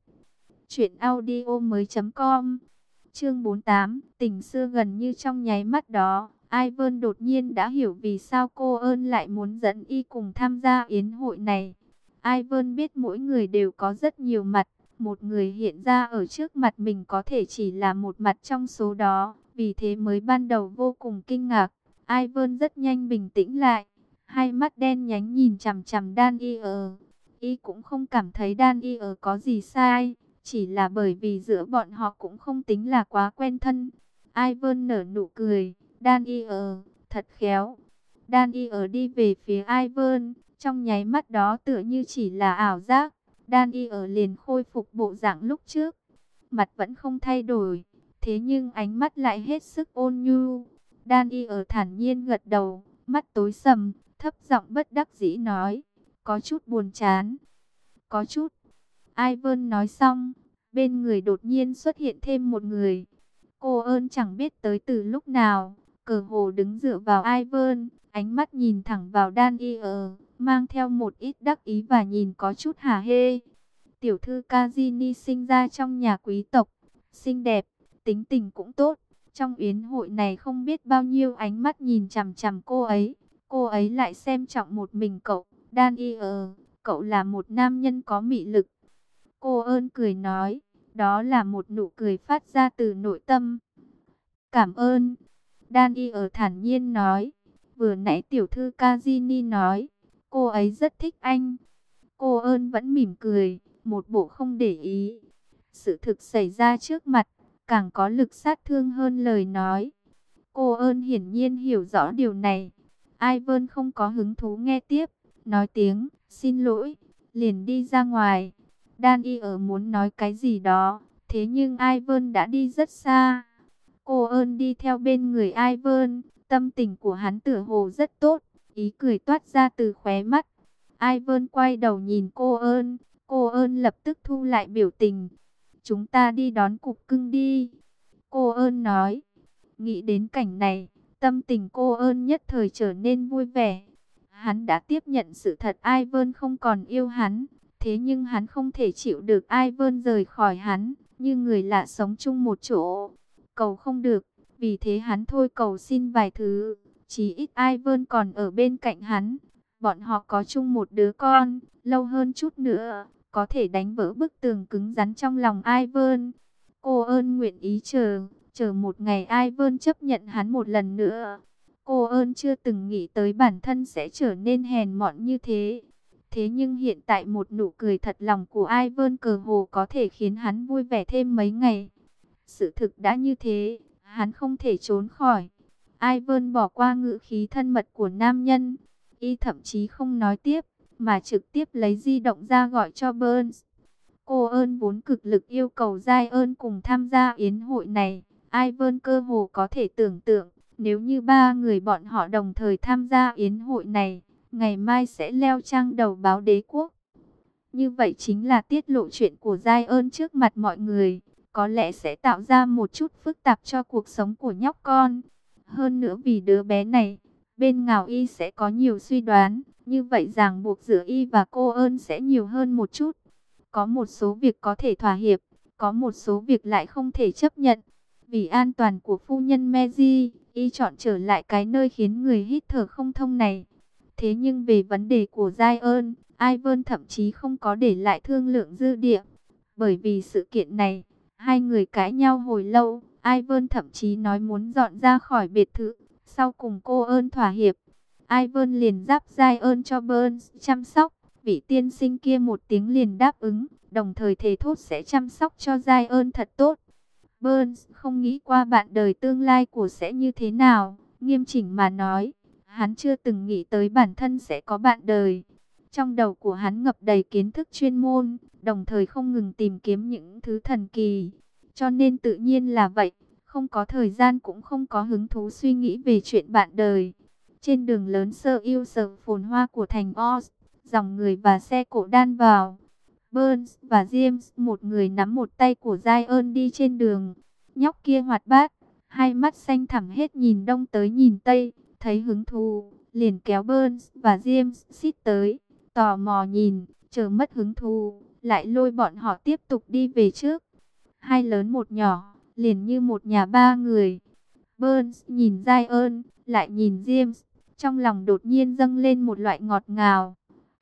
truyệnaudiomoi.com. Chương 48, tình xưa gần như trong nháy mắt đó, Ivan đột nhiên đã hiểu vì sao cô ơn lại muốn dẫn y cùng tham gia yến hội này. Ivan biết mỗi người đều có rất nhiều mặt, một người hiện ra ở trước mặt mình có thể chỉ là một mặt trong số đó, vì thế mới ban đầu vô cùng kinh ngạc. Ivan rất nhanh bình tĩnh lại, hai mắt đen nhánh nhìn chằm chằm Daniel. Y cũng không cảm thấy Daniel có gì sai, chỉ là bởi vì giữa bọn họ cũng không tính là quá quen thân. Ivan nở nụ cười, Daniel, thật khéo. Daniel đi về phía Ivan, trong nháy mắt đó tựa như chỉ là ảo giác. Daniel liền khôi phục bộ dạng lúc trước, mặt vẫn không thay đổi, thế nhưng ánh mắt lại hết sức ôn nhu. Daniel thản nhiên gật đầu, mắt tối sầm, thấp giọng bất đắc dĩ nói, có chút buồn chán. Có chút. Ivan nói xong, bên người đột nhiên xuất hiện thêm một người. Cô ơn chẳng biết tới từ lúc nào, cờ hồ đứng dựa vào Ivan, ánh mắt nhìn thẳng vào Daniel, mang theo một ít đắc ý và nhìn có chút hả hê. Tiểu thư Kazini sinh ra trong nhà quý tộc, xinh đẹp, tính tình cũng tốt. Trong yến hội này không biết bao nhiêu ánh mắt nhìn chằm chằm cô ấy lại xem trọng một mình cậu. Daniel, cậu là một nam nhân có mị lực. Cô ơn cười nói, đó là một nụ cười phát ra từ nội tâm. Cảm ơn. Daniel thản nhiên nói, vừa nãy tiểu thư Kazini nói, cô ấy rất thích anh. Cô ơn vẫn mỉm cười, một bộ không để ý. Sự thực xảy ra trước mặt, càng có lực sát thương hơn lời nói. Cô ơn hiển nhiên hiểu rõ điều này. Ivan không có hứng thú nghe tiếp, nói tiếng, xin lỗi, liền đi ra ngoài. Daniel muốn nói cái gì đó, thế nhưng Ivan đã đi rất xa. Cô ơn đi theo bên người Ivan, tâm tình của hắn tựa hồ rất tốt, ý cười toát ra từ khóe mắt. Ivan quay đầu nhìn cô ơn lập tức thu lại biểu tình. Chúng ta đi đón cục cưng đi. Cô ơn nói, nghĩ đến cảnh này, tâm tình cô ơn nhất thời trở nên vui vẻ. Hắn đã tiếp nhận sự thật Ivan không còn yêu hắn. Thế nhưng hắn không thể chịu được Ivan rời khỏi hắn, như người lạ sống chung một chỗ. Cầu không được, vì thế hắn thôi cầu xin vài thứ. Chí ít Ivan còn ở bên cạnh hắn. Bọn họ có chung một đứa con, lâu hơn chút nữa, có thể đánh vỡ bức tường cứng rắn trong lòng Ivan. Cô ơn nguyện ý chờ một ngày Ivan chấp nhận hắn một lần nữa. Cô ơn chưa từng nghĩ tới bản thân sẽ trở nên hèn mọn như thế. Thế nhưng hiện tại một nụ cười thật lòng của Ivan cờ hồ có thể khiến hắn vui vẻ thêm mấy ngày. Sự thực đã như thế, hắn không thể trốn khỏi. Ivan bỏ qua ngữ khí thân mật của nam nhân. Y thậm chí không nói tiếp, mà trực tiếp lấy di động ra gọi cho Burns. Cô ơn vốn cực lực yêu cầu Giai ơn cùng tham gia yến hội này. Ivan cơ hồ có thể tưởng tượng, nếu như ba người bọn họ đồng thời tham gia yến hội này, ngày mai sẽ leo trang đầu báo đế quốc. Như vậy chính là tiết lộ chuyện của Zion trước mặt mọi người, có lẽ sẽ tạo ra một chút phức tạp cho cuộc sống của nhóc con. Hơn nữa vì đứa bé này, bên Ngào Y sẽ có nhiều suy đoán, như vậy ràng buộc giữa Y và cô ơn sẽ nhiều hơn một chút. Có một số việc có thể thỏa hiệp, có một số việc lại không thể chấp nhận. Vì an toàn của phu nhân Meiji, Y chọn trở lại cái nơi khiến người hít thở không thông này. Thế nhưng về vấn đề của Zion, Ivan thậm chí không có để lại thương lượng dư địa. Bởi vì sự kiện này, hai người cãi nhau hồi lâu, Ivan thậm chí nói muốn dọn ra khỏi biệt thự. Sau cùng cô ơn thỏa hiệp, Ivan liền giáp Zion cho Burns chăm sóc. Vị tiên sinh kia một tiếng liền đáp ứng, đồng thời thề thốt sẽ chăm sóc cho Zion thật tốt. Burns không nghĩ qua bạn đời tương lai của sẽ như thế nào, nghiêm chỉnh mà nói. Hắn chưa từng nghĩ tới bản thân sẽ có bạn đời. Trong đầu của hắn ngập đầy kiến thức chuyên môn, đồng thời không ngừng tìm kiếm những thứ thần kỳ. Cho nên tự nhiên là vậy, không có thời gian cũng không có hứng thú suy nghĩ về chuyện bạn đời. Trên đường lớn sơ yêu sở phồn hoa của thành Oz, dòng người và xe cộ đan vào. Burns và James, một người nắm một tay của Zion đi trên đường. Nhóc kia hoạt bát, hai mắt xanh thẳm hết nhìn đông tới nhìn tây, thấy hứng thú, liền kéo Burns và James xít tới, tò mò nhìn, chờ mất hứng thú, lại lôi bọn họ tiếp tục đi về trước. Hai lớn một nhỏ, liền như một nhà ba người. Burns nhìn Zion, lại nhìn James, trong lòng đột nhiên dâng lên một loại ngọt ngào.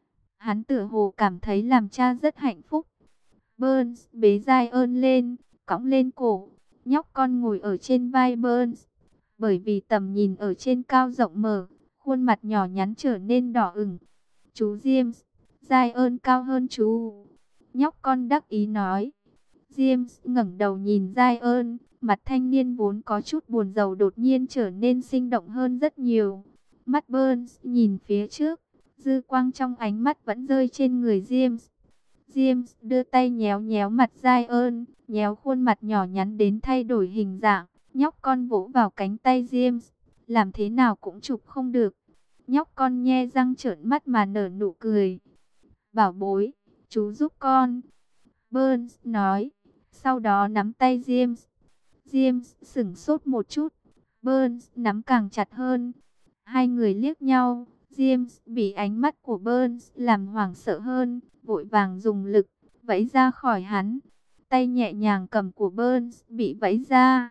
Hắn tựa hồ cảm thấy làm cha rất hạnh phúc. Burns bế Zion lên, cõng lên cổ. Nhóc con ngồi ở trên vai Burns. Bởi vì tầm nhìn ở trên cao rộng mở, khuôn mặt nhỏ nhắn trở nên đỏ ửng. Chú James, Zion cao hơn chú. Nhóc con đắc ý nói. James ngẩng đầu nhìn Zion, mặt thanh niên vốn có chút buồn rầu đột nhiên trở nên sinh động hơn rất nhiều. Mắt Burns nhìn phía trước, dư quang trong ánh mắt vẫn rơi trên người James. James đưa tay nhéo nhéo mặt Zion, nhéo khuôn mặt nhỏ nhắn đến thay đổi hình dạng. Nhóc con vỗ vào cánh tay James, làm thế nào cũng chụp không được. Nhóc con nhe răng trợn mắt mà nở nụ cười. Bảo bối, chú giúp con. Burns nói, sau đó nắm tay James. James sửng sốt một chút, Burns nắm càng chặt hơn. Hai người liếc nhau, James bị ánh mắt của Burns làm hoảng sợ hơn, vội vàng dùng lực, vẫy ra khỏi hắn. Tay nhẹ nhàng cầm của Burns bị vẫy ra.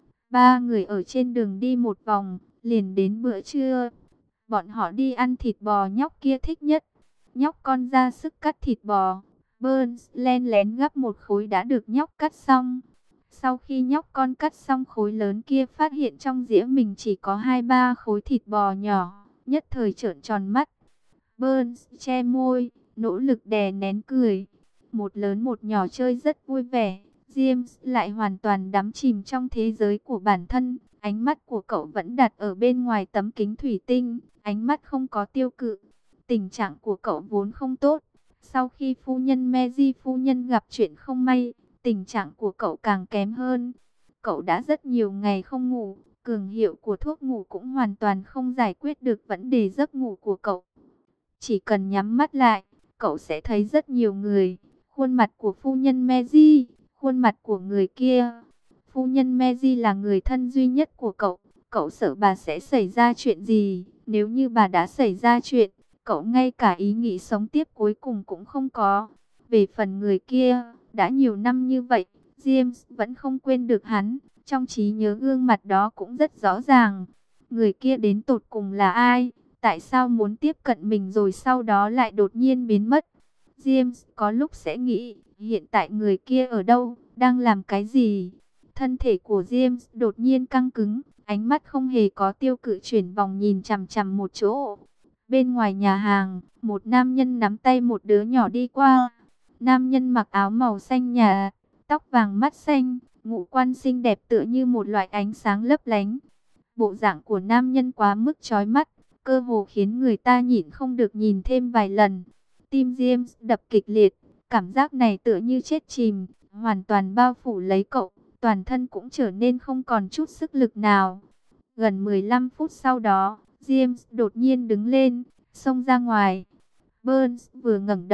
Ba người ở trên đường đi một vòng, liền đến bữa trưa. Bọn họ đi ăn thịt bò nhóc kia thích nhất. Nhóc con ra sức cắt thịt bò. Burns len lén gắp một khối đã được nhóc cắt xong. Sau khi nhóc con cắt xong khối lớn kia phát hiện trong dĩa mình chỉ có 2-3 khối thịt bò nhỏ, nhất thời trợn tròn mắt. Burns che môi, nỗ lực đè nén cười. Một lớn một nhỏ chơi rất vui vẻ. James lại hoàn toàn đắm chìm trong thế giới của bản thân. Ánh mắt của cậu vẫn đặt ở bên ngoài tấm kính thủy tinh, ánh mắt không có tiêu cự. Tình trạng của cậu vốn không tốt. Sau khi phu nhân Meiji phu nhân gặp chuyện không may, tình trạng của cậu càng kém hơn. Cậu đã rất nhiều ngày không ngủ, cường hiệu của thuốc ngủ cũng hoàn toàn không giải quyết được vấn đề giấc ngủ của cậu. Chỉ cần nhắm mắt lại, cậu sẽ thấy rất nhiều người. Khuôn mặt của phu nhân Meiji, khuôn mặt của người kia. Phu nhân Meiji là người thân duy nhất của cậu. Cậu sợ bà sẽ xảy ra chuyện gì? Nếu như bà đã xảy ra chuyện, cậu ngay cả ý nghĩ sống tiếp cuối cùng cũng không có. Về phần người kia, đã nhiều năm như vậy, James vẫn không quên được hắn. Trong trí nhớ gương mặt đó cũng rất rõ ràng. Người kia đến tột cùng là ai? Tại sao muốn tiếp cận mình rồi sau đó lại đột nhiên biến mất? James có lúc sẽ nghĩ, hiện tại người kia ở đâu, đang làm cái gì? Thân thể của James đột nhiên căng cứng, ánh mắt không hề có tiêu cự chuyển vòng nhìn chằm chằm một chỗ. Bên ngoài nhà hàng, một nam nhân nắm tay một đứa nhỏ đi qua. Nam nhân mặc áo màu xanh nhà, tóc vàng mắt xanh, ngũ quan xinh đẹp tựa như một loại ánh sáng lấp lánh. Bộ dạng của nam nhân quá mức chói mắt, cơ hồ khiến người ta nhịn không được nhìn thêm vài lần. Tim James đập kịch liệt, cảm giác này tựa như chết chìm, hoàn toàn bao phủ lấy cậu, toàn thân cũng trở nên không còn chút sức lực nào. Gần 15 phút sau đó, James đột nhiên đứng lên, xông ra ngoài. Burns vừa ngẩng đầu,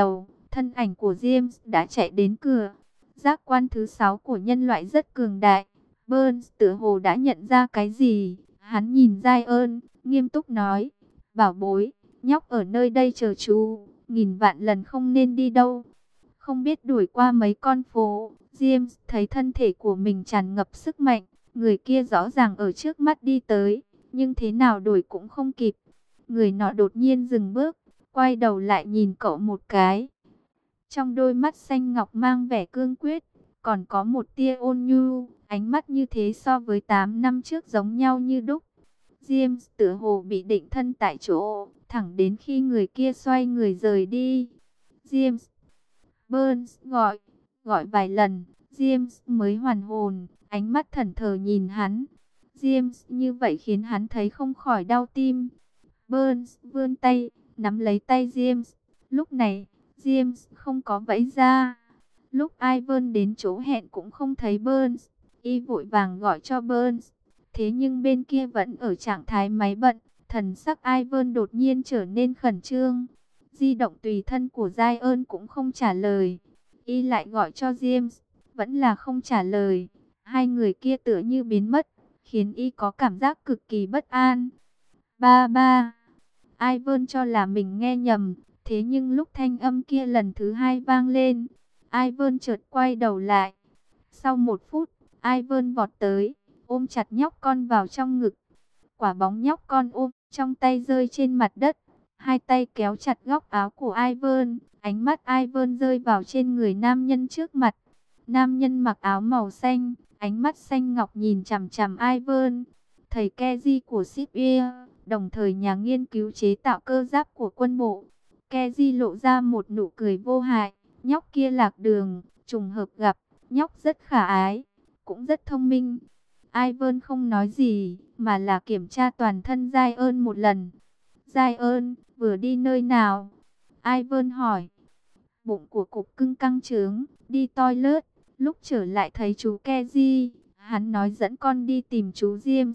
Thân ảnh của James đã chạy đến cửa. Giác quan thứ 6 của nhân loại rất cường đại. Burns tựa hồ đã nhận ra cái gì. Hắn nhìn Giant, nghiêm túc nói, bảo bối, nhóc ở nơi đây chờ chú, nghìn vạn lần không nên đi đâu. Không biết đuổi qua mấy con phố, James thấy thân thể của mình tràn ngập sức mạnh. Người kia rõ ràng ở trước mắt đi tới, nhưng thế nào đuổi cũng không kịp. Người nọ đột nhiên dừng bước, quay đầu lại nhìn cậu một cái. Trong đôi mắt xanh ngọc mang vẻ cương quyết, còn có một tia ôn nhu, ánh mắt như thế so với 8 năm trước giống nhau như đúc. James tựa hồ bị định thân tại chỗ, thẳng đến khi người kia xoay người rời đi. James, Burns gọi vài lần, James mới hoàn hồn, ánh mắt thẫn thờ nhìn hắn. James như vậy khiến hắn thấy không khỏi đau tim. Burns vươn tay, nắm lấy tay James. Lúc này, James không có vẫy ra. Lúc Ivan đến chỗ hẹn cũng không thấy Burns. Y vội vàng gọi cho Burns. Thế nhưng bên kia vẫn ở trạng thái máy bận. Thần sắc Ivan đột nhiên trở nên khẩn trương. Di động tùy thân của Zion cũng không trả lời. Y lại gọi cho James, vẫn là không trả lời. Hai người kia tựa như biến mất, khiến Y có cảm giác cực kỳ bất an. Ba ba. Ivan cho là mình nghe nhầm, thế nhưng lúc thanh âm kia lần thứ hai vang lên, Ivan chợt quay đầu lại. Sau 1 phút, Ivan vọt tới, ôm chặt nhóc con vào trong ngực. Quả bóng nhóc con ôm trong tay rơi trên mặt đất. Hai tay kéo chặt góc áo của Ivan, ánh mắt Ivan rơi vào trên người nam nhân trước mặt. Nam nhân mặc áo màu xanh, ánh mắt xanh ngọc nhìn chằm chằm Ivan. Thầy Keji của Sipir, đồng thời nhà nghiên cứu chế tạo cơ giáp của quân bộ. Keji lộ ra một nụ cười vô hại. Nhóc kia lạc đường, trùng hợp gặp, nhóc rất khả ái, cũng rất thông minh. Ivan không nói gì, mà là kiểm tra toàn thân Zion một lần. Zion, vừa đi nơi nào? Ivan hỏi. Bụng của cục cưng căng trướng, đi toilet. Lúc trở lại thấy chú Keji, hắn nói dẫn con đi tìm chú James.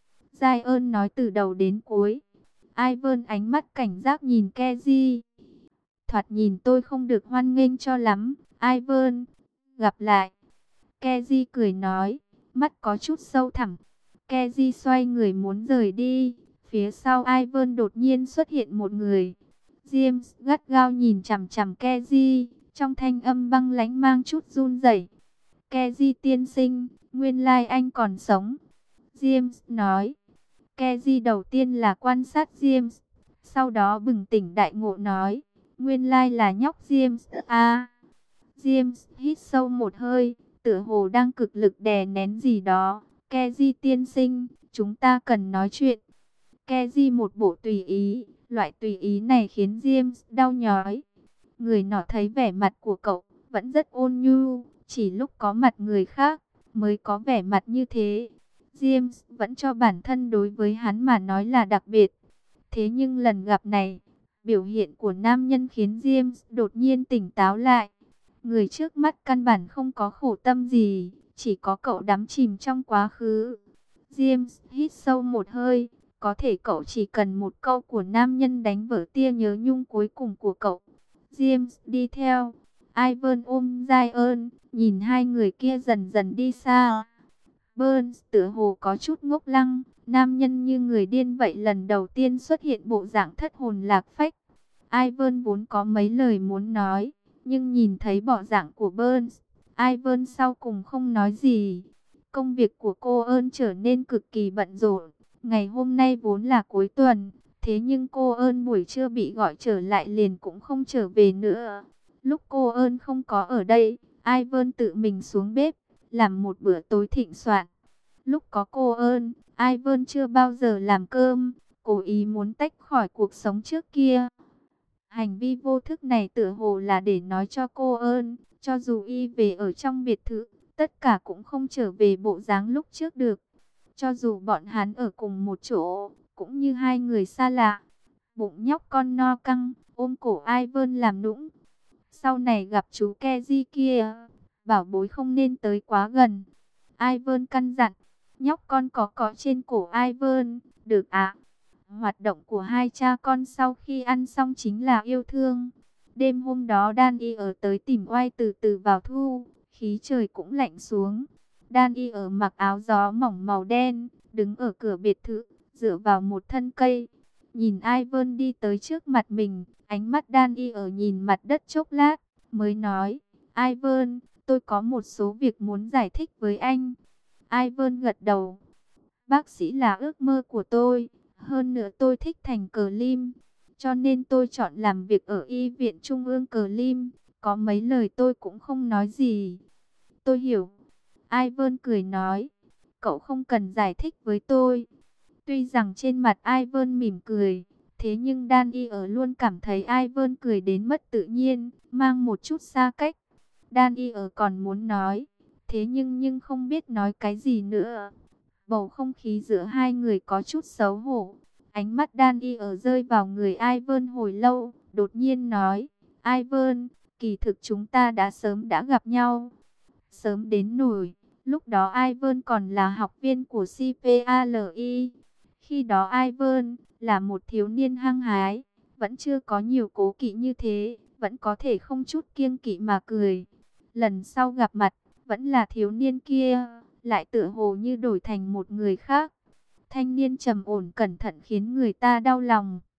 Zion nói từ đầu đến cuối. Ivan ánh mắt cảnh giác nhìn Keji. Thoạt nhìn tôi không được hoan nghênh cho lắm, Ivan. Gặp lại. Keji cười nói, mắt có chút sâu thẳm. Keji xoay người muốn rời đi. Phía sau Ivan đột nhiên xuất hiện một người. James gắt gao nhìn chằm chằm Keji, trong thanh âm băng lãnh mang chút run rẩy. Keji tiên sinh, nguyên lai anh còn sống. James nói. Keji đầu tiên là quan sát James, sau đó bừng tỉnh đại ngộ nói, nguyên lai là nhóc James à. James hít sâu một hơi, tựa hồ đang cực lực đè nén gì đó. Keji tiên sinh, chúng ta cần nói chuyện. Keji một bộ tùy ý, loại tùy ý này khiến James đau nhói. Người nọ thấy vẻ mặt của cậu vẫn rất ôn nhu, chỉ lúc có mặt người khác mới có vẻ mặt như thế. James vẫn cho bản thân đối với hắn mà nói là đặc biệt. Thế nhưng lần gặp này, biểu hiện của nam nhân khiến James đột nhiên tỉnh táo lại. Người trước mắt căn bản không có khổ tâm gì, chỉ có cậu đắm chìm trong quá khứ. James hít sâu một hơi, có thể cậu chỉ cần một câu của nam nhân đánh vỡ tia nhớ nhung cuối cùng của cậu. James đi theo, Ivan ôm Zion, nhìn hai người kia dần dần đi xa. Burns tựa hồ có chút ngốc lăng, nam nhân như người điên vậy lần đầu tiên xuất hiện bộ dạng thất hồn lạc phách. Ivan vốn có mấy lời muốn nói, nhưng nhìn thấy bộ dạng của Burns, Ivan sau cùng không nói gì. Công việc của cô ơn trở nên cực kỳ bận rộn. Ngày hôm nay vốn là cuối tuần, thế nhưng cô ơn buổi trưa bị gọi trở lại liền cũng không trở về nữa. Lúc cô ơn không có ở đây, Ivan tự mình xuống bếp, làm một bữa tối thịnh soạn. Lúc có cô ơn, Ivan chưa bao giờ làm cơm, cố ý muốn tách khỏi cuộc sống trước kia. Hành vi vô thức này tựa hồ là để nói cho cô ơn, cho dù y về ở trong biệt thự, tất cả cũng không trở về bộ dáng lúc trước được. Cho dù bọn hắn ở cùng một chỗ, cũng như hai người xa lạ. Bụng nhóc con no căng, ôm cổ Ivan làm nũng. Sau này gặp chú Keji kia, bảo bối không nên tới quá gần. Ivan căn dặn, nhóc con có trên cổ Ivan, được ạ. Hoạt động của hai cha con sau khi ăn xong chính là yêu thương. Đêm hôm đó Đan Y ở tới tìm Oai từ từ vào thu, khí trời cũng lạnh xuống. Đan Y ở mặc áo gió mỏng màu đen, đứng ở cửa biệt thự, dựa vào một thân cây. Nhìn Ivan đi tới trước mặt mình, ánh mắt Đan Y ở nhìn mặt đất chốc lát, mới nói, Ivan, tôi có một số việc muốn giải thích với anh. Ivan gật đầu. Bác sĩ là ước mơ của tôi, hơn nữa tôi thích thành cờ lim, cho nên tôi chọn làm việc ở Y viện Trung ương cờ lim. Có mấy lời tôi cũng không nói gì. Tôi hiểu. Ivan cười nói, cậu không cần giải thích với tôi. Tuy rằng trên mặt Ivan mỉm cười, thế nhưng Dan Y ở luôn cảm thấy Ivan cười đến mất tự nhiên, mang một chút xa cách. Dan Y ở còn muốn nói, thế nhưng không biết nói cái gì nữa. Bầu không khí giữa hai người có chút xấu hổ. Ánh mắt Dan Y ở rơi vào người Ivan hồi lâu, đột nhiên nói, Ivan, kỳ thực chúng ta đã sớm đã gặp nhau. Sớm đến nổi, lúc đó Ivan còn là học viên của CPALI. Khi đó Ivan là một thiếu niên hăng hái, vẫn chưa có nhiều cố kỵ như thế, vẫn có thể không chút kiêng kỵ mà cười. Lần sau gặp mặt, vẫn là thiếu niên kia, lại tựa hồ như đổi thành một người khác. Thanh niên trầm ổn cẩn thận khiến người ta đau lòng.